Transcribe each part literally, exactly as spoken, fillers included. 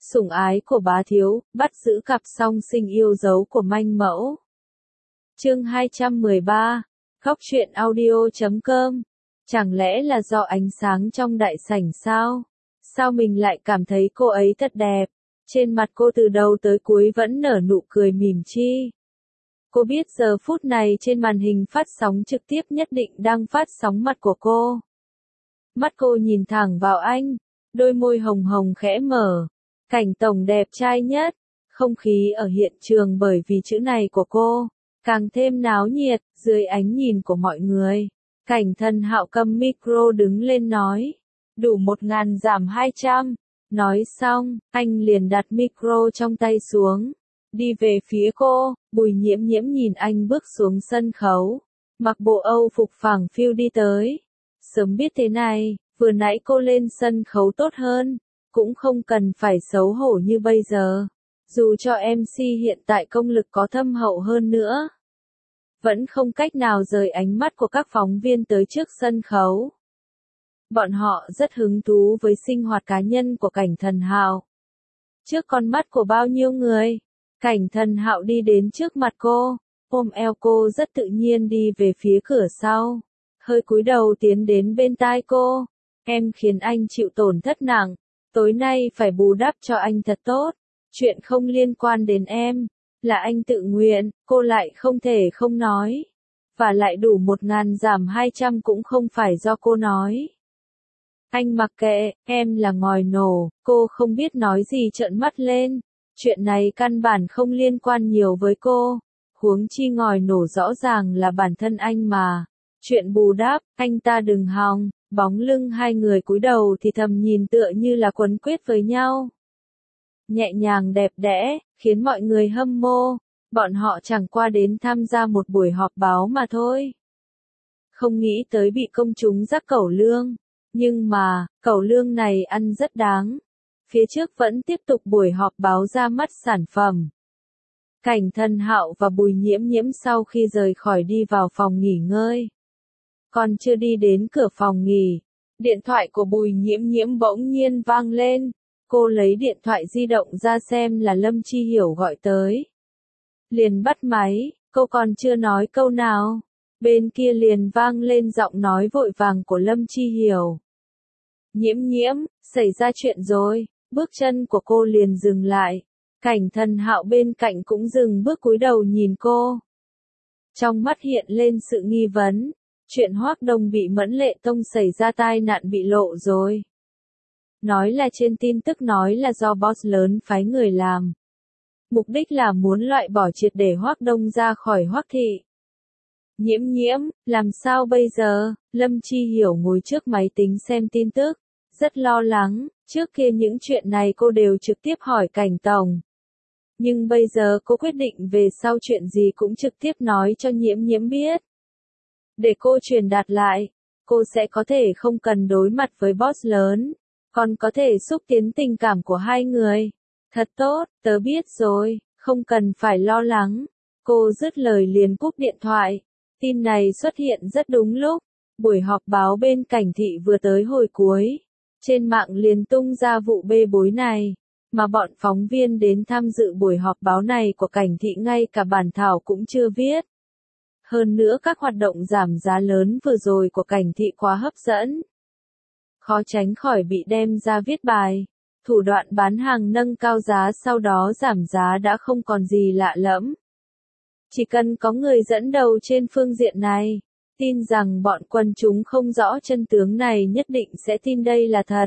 sủng ái của bá thiếu, bắt giữ cặp song sinh yêu dấu của manh mẫu. Chương hai trăm mười ba, Góc truyện audio chấm com. Chẳng lẽ là do ánh sáng trong đại sảnh sao? Sao mình lại cảm thấy cô ấy thật đẹp? Trên mặt cô từ đầu tới cuối vẫn nở nụ cười mỉm chi. Cô biết giờ phút này trên màn hình phát sóng trực tiếp nhất định đang phát sóng mặt của cô. Mắt cô nhìn thẳng vào anh, đôi môi hồng hồng khẽ mở. Cảnh tổng đẹp trai nhất, không khí ở hiện trường bởi vì chữ này của cô, càng thêm náo nhiệt, dưới ánh nhìn của mọi người. Cảnh Thần Hạo cầm micro đứng lên nói, đủ một ngàn giảm hai trăm. Nói xong, anh liền đặt micro trong tay xuống, đi về phía cô. Bùi Nhiễm Nhiễm nhìn anh bước xuống sân khấu, mặc bộ Âu phục phẳng phiu đi tới. Sớm biết thế này, vừa nãy cô lên sân khấu tốt hơn, cũng không cần phải xấu hổ như bây giờ. Dù cho em xê hiện tại công lực có thâm hậu hơn nữa, vẫn không cách nào rời ánh mắt của các phóng viên tới trước sân khấu. Bọn họ rất hứng thú với sinh hoạt cá nhân của Cảnh Thần Hạo. Trước con mắt của bao nhiêu người, Cảnh Thần Hạo đi đến trước mặt cô, ôm eo cô rất tự nhiên đi về phía cửa sau, hơi cúi đầu tiến đến bên tai cô. Em khiến anh chịu tổn thất nặng, tối nay phải bù đắp cho anh thật tốt. Chuyện không liên quan đến em, là anh tự nguyện, cô lại không thể không nói. Và lại đủ một ngàn giảm hai trăm cũng không phải do cô nói. Anh mặc kệ, em là ngòi nổ. Cô không biết nói gì trợn mắt lên. Chuyện này căn bản không liên quan nhiều với cô. Huống chi ngòi nổ rõ ràng là bản thân anh mà. Chuyện bù đắp, anh ta đừng hòng. Bóng lưng hai người cúi đầu thì thầm nhìn tựa như là quấn quýt với nhau. Nhẹ nhàng đẹp đẽ, khiến mọi người hâm mộ. Bọn họ chẳng qua đến tham gia một buổi họp báo mà thôi. Không nghĩ tới bị công chúng rắc cẩu lương. Nhưng mà, cẩu lương này ăn rất đáng. Phía trước vẫn tiếp tục buổi họp báo ra mắt sản phẩm. Cảnh Thần Hạo và Bùi Nhiễm Nhiễm sau khi rời khỏi đi vào phòng nghỉ ngơi. Còn chưa đi đến cửa phòng nghỉ, điện thoại của Bùi Nhiễm Nhiễm bỗng nhiên vang lên. Cô lấy điện thoại di động ra xem là Lâm Chi Hiểu gọi tới. Liền bắt máy, cô còn chưa nói câu nào. Bên kia liền vang lên giọng nói vội vàng của Lâm Chi Hiểu. Nhiễm Nhiễm, xảy ra chuyện rồi. Bước chân của cô liền dừng lại. Cảnh Thần Hạo bên cạnh cũng dừng bước cúi đầu nhìn cô. Trong mắt hiện lên sự nghi vấn. Chuyện Hoác Đông bị Mẫn Lệ Tông xảy ra tai nạn bị lộ rồi. Nói là trên tin tức nói là do boss lớn phái người làm. Mục đích là muốn loại bỏ triệt để Hoác Đông ra khỏi Hoác thị. Nhiễm Nhiễm, làm sao bây giờ? Lâm Chi Hiểu ngồi trước máy tính xem tin tức, rất lo lắng. Trước kia những chuyện này cô đều trực tiếp hỏi Cảnh Tổng. Nhưng bây giờ cô quyết định về sau chuyện gì cũng trực tiếp nói cho Nhiễm Nhiễm biết. Để cô truyền đạt lại, cô sẽ có thể không cần đối mặt với boss lớn, còn có thể xúc tiến tình cảm của hai người. Thật tốt, tớ biết rồi, không cần phải lo lắng. Cô dứt lời liền cúp điện thoại. Tin này xuất hiện rất đúng lúc. Buổi họp báo bên Cảnh thị vừa tới hồi cuối. Trên mạng liền tung ra vụ bê bối này. Mà bọn phóng viên đến tham dự buổi họp báo này của Cảnh thị ngay cả bản thảo cũng chưa viết. Hơn nữa các hoạt động giảm giá lớn vừa rồi của Cảnh thị quá hấp dẫn. Khó tránh khỏi bị đem ra viết bài. Thủ đoạn bán hàng nâng cao giá sau đó giảm giá đã không còn gì lạ lẫm. Chỉ cần có người dẫn đầu trên phương diện này, tin rằng bọn quần chúng không rõ chân tướng này nhất định sẽ tin đây là thật.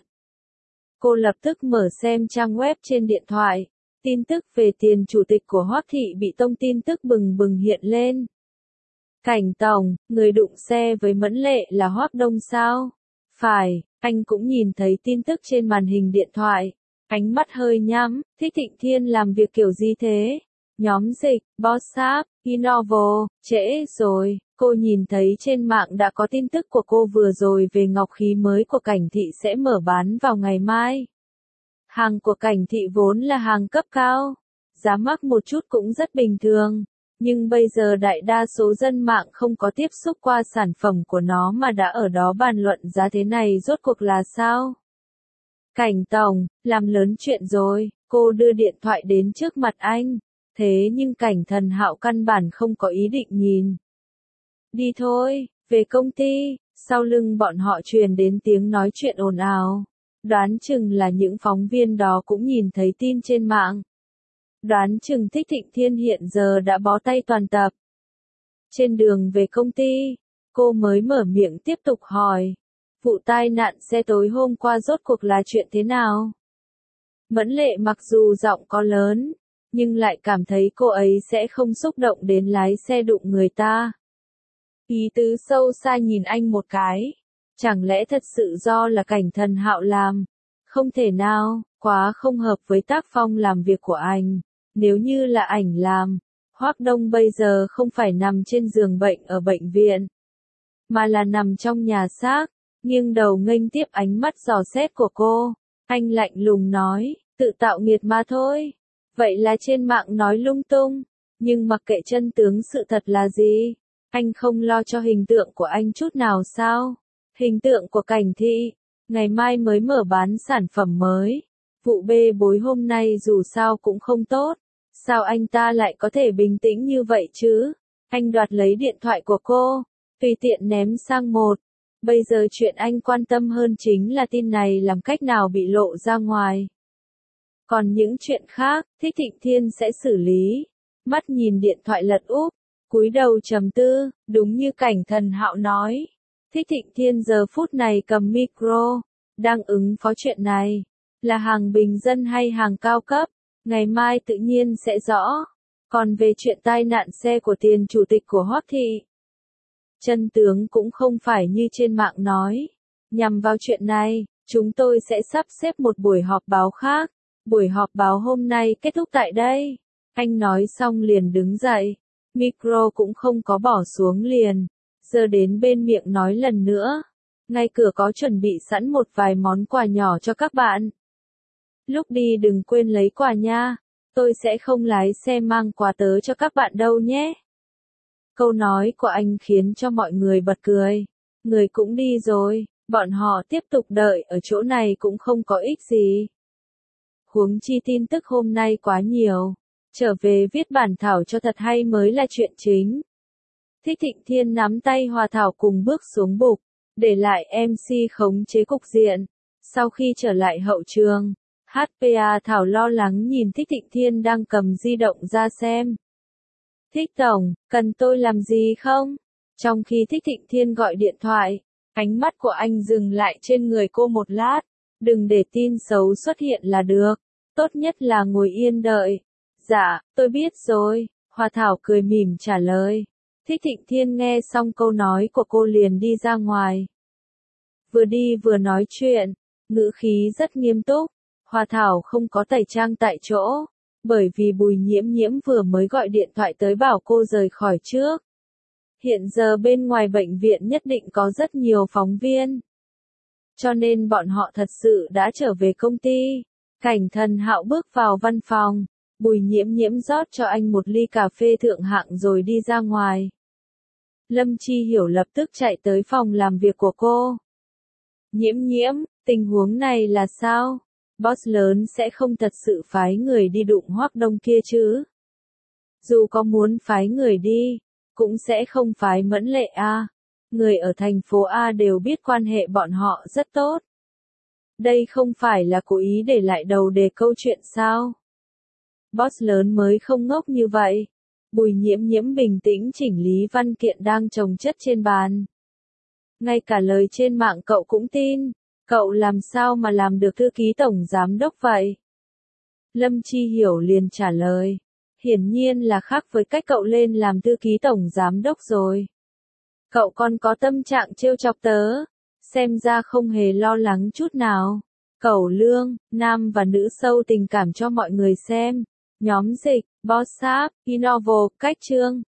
Cô lập tức mở xem trang web trên điện thoại. Tin tức về tiền chủ tịch của Hoác thị bị tông tin tức bừng bừng hiện lên. Cảnh Tổng, người đụng xe với Mẫn Lệ là Hoác Đông sao? Phải, anh cũng nhìn thấy tin tức trên màn hình điện thoại. Ánh mắt hơi nhắm, Thích Thịnh Thiên làm việc kiểu gì thế? Nhóm dịch, Bossap, Innovo, trễ rồi. Cô nhìn thấy trên mạng đã có tin tức của cô vừa rồi về ngọc khí mới của Cảnh thị sẽ mở bán vào ngày mai. Hàng của Cảnh thị vốn là hàng cấp cao. Giá mắc một chút cũng rất bình thường. Nhưng bây giờ đại đa số dân mạng không có tiếp xúc qua sản phẩm của nó mà đã ở đó bàn luận giá thế này rốt cuộc là sao? Cảnh Tổng, làm lớn chuyện rồi, Cô đưa điện thoại đến trước mặt anh, thế nhưng Cảnh Thần Hạo căn bản không có ý định nhìn. Đi thôi, về công ty. Sau lưng bọn họ truyền đến tiếng nói chuyện ồn ào. Đoán chừng là những phóng viên đó cũng nhìn thấy tin trên mạng. Đoán chừng Thích Thịnh Thiên hiện giờ đã bó tay toàn tập. Trên đường về công ty, cô mới mở miệng tiếp tục hỏi. Vụ tai nạn xe tối hôm qua rốt cuộc là chuyện thế nào? Mẫn Lệ mặc dù giọng có lớn, nhưng lại cảm thấy cô ấy sẽ không xúc động đến lái xe đụng người ta. Ý tứ sâu xa nhìn anh một cái. Chẳng lẽ thật sự do là Cảnh Thần Hạo làm? Không thể nào, quá không hợp với tác phong làm việc của anh. Nếu như là ảnh làm, Hoắc Đông bây giờ không phải nằm trên giường bệnh ở bệnh viện, mà là nằm trong nhà xác, nghiêng đầu nghênh tiếp ánh mắt dò xét của cô. Anh lạnh lùng nói, tự tạo nghiệt mà thôi. Vậy là trên mạng nói lung tung, nhưng mặc kệ chân tướng sự thật là gì, anh không lo cho hình tượng của anh chút nào sao? Hình tượng của Cảnh Thị, ngày mai mới mở bán sản phẩm mới. Vụ bê bối hôm nay dù sao cũng không tốt. Sao anh ta lại có thể bình tĩnh như vậy chứ? Anh đoạt lấy điện thoại của cô, tùy tiện ném sang một. Bây giờ chuyện anh quan tâm hơn chính là tin này làm cách nào bị lộ ra ngoài. Còn những chuyện khác, Thích Thịnh Thiên sẽ xử lý. Mắt nhìn điện thoại lật úp, cúi đầu trầm tư, đúng như Cảnh Thần Hạo nói. Thích Thịnh Thiên giờ phút này cầm micro, đang ứng phó chuyện này. Là hàng bình dân hay hàng cao cấp, ngày mai tự nhiên sẽ rõ. Còn về chuyện tai nạn xe của tiền chủ tịch của Hoắc Thị, chân tướng cũng không phải như trên mạng nói. Nhằm vào chuyện này, chúng tôi sẽ sắp xếp một buổi họp báo khác. Buổi họp báo hôm nay kết thúc tại đây. Anh nói xong liền đứng dậy. Micro cũng không có bỏ xuống liền. Giờ đến bên miệng nói lần nữa. Ngay cửa có chuẩn bị sẵn một vài món quà nhỏ cho các bạn. Lúc đi đừng quên lấy quà nha. Tôi sẽ không lái xe mang quà tới cho các bạn đâu nhé. Câu nói của anh khiến cho mọi người bật cười. Người cũng đi rồi, bọn họ tiếp tục đợi ở chỗ này cũng không có ích gì. Huống chi tin tức hôm nay quá nhiều. Trở về viết bản thảo cho thật hay mới là chuyện chính. Thích Thịnh Thiên nắm tay Hòa Thảo cùng bước xuống bục, để lại em xê khống chế cục diện. Sau khi trở lại hậu trường, hát pê a Thảo lo lắng nhìn Thích Thịnh Thiên đang cầm di động ra xem. Thích Tổng, cần tôi làm gì không? Trong khi Thích Thịnh Thiên gọi điện thoại, ánh mắt của anh dừng lại trên người cô một lát. Đừng để tin xấu xuất hiện là được. Tốt nhất là ngồi yên đợi. Dạ, tôi biết rồi. Hòa Thảo cười mỉm trả lời. Thích Thịnh Thiên nghe xong câu nói của cô liền đi ra ngoài. Vừa đi vừa nói chuyện, ngữ khí rất nghiêm túc. Hòa Thảo không có tẩy trang tại chỗ, bởi vì Bùi Nhiễm Nhiễm vừa mới gọi điện thoại tới bảo cô rời khỏi trước. Hiện giờ bên ngoài bệnh viện nhất định có rất nhiều phóng viên. Cho nên bọn họ thật sự đã trở về công ty. Cảnh Thần Hạo bước vào văn phòng, Bùi Nhiễm Nhiễm rót cho anh một ly cà phê thượng hạng rồi đi ra ngoài. Lâm Chi Hiểu lập tức chạy tới phòng làm việc của cô. Nhiễm Nhiễm, tình huống này là sao? Boss lớn sẽ không thật sự phái người đi đụng Hoắc Đông kia chứ? Dù có muốn phái người đi, cũng sẽ không phái Mẫn Lệ A. Người ở thành phố A đều biết quan hệ bọn họ rất tốt. Đây không phải là cố ý để lại đầu đề câu chuyện sao? Boss lớn mới không ngốc như vậy. Bùi Nhiễm Nhiễm bình tĩnh chỉnh lý văn kiện đang chồng chất trên bàn. Ngay cả lời trên mạng cậu cũng tin. Cậu làm sao mà làm được thư ký tổng giám đốc vậy? Lâm Chi Hiểu liền trả lời. Hiển nhiên là khác với cách cậu lên làm thư ký tổng giám đốc rồi. Cậu còn có tâm trạng trêu chọc tớ. Xem ra không hề lo lắng chút nào. Cẩu Lương, nam và nữ sâu tình cảm cho mọi người xem. Nhóm dịch, Bossap, Innovo, Cách Trương.